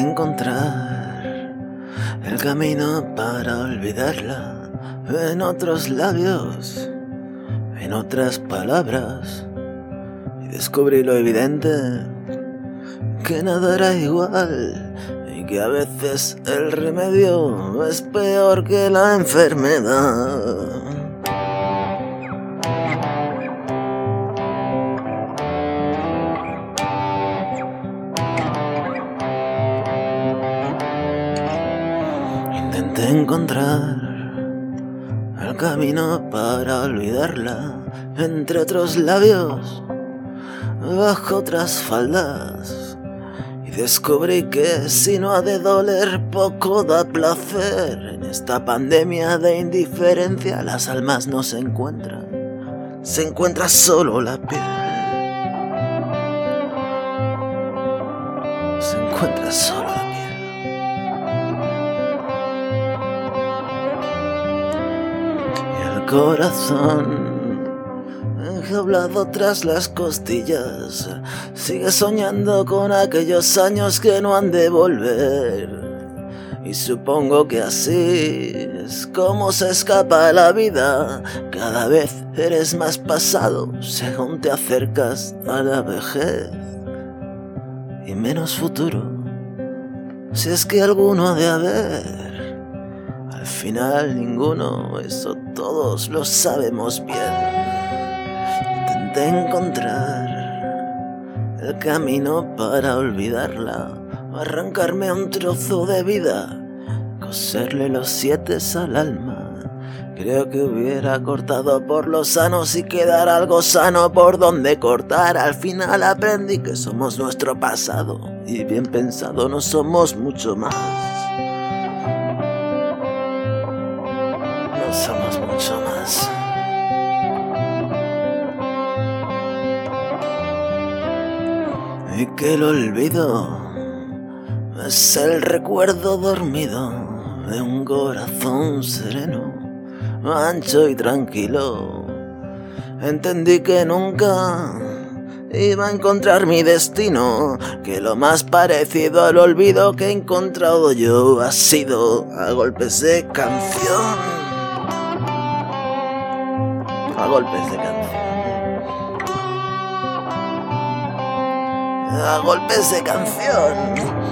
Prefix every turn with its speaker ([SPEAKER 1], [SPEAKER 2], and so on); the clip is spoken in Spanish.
[SPEAKER 1] encontrar el camino para olvidarla en otros labios, en otras palabras, y descubrí lo evidente, que nada era igual y que a veces el remedio es peor que la enfermedad. Intenté encontrar el camino para olvidarla entre otros labios, bajo otras faldas, y descubrí que si no ha de doler, poco da placer. En esta pandemia de indiferencia las almas no se encuentran, se encuentra solo la piel, se encuentra solo la piel. Corazón enjaulado tras las costillas sigue soñando con aquellos años que no han de volver, y supongo que así es como se escapa la vida. Cada vez eres más pasado según te acercas a la vejez, y menos futuro, si es que alguno ha de haber. Al final ninguno, eso todos lo sabemos bien. Intenté encontrar el camino para olvidarla, arrancarme un trozo de vida, coserle los 7 al alma. Creo que hubiera cortado por lo sano si quedara algo sano por donde cortar. Al final aprendí que somos nuestro pasado, y bien pensado no somos mucho más. Somos mucho más. Y que el olvido es el recuerdo dormido de un corazón sereno, ancho y tranquilo. Entendí que nunca iba a encontrar mi destino, que lo más parecido al olvido que he encontrado yo ha sido a golpes de canción. A golpes de canción. A golpes de canción.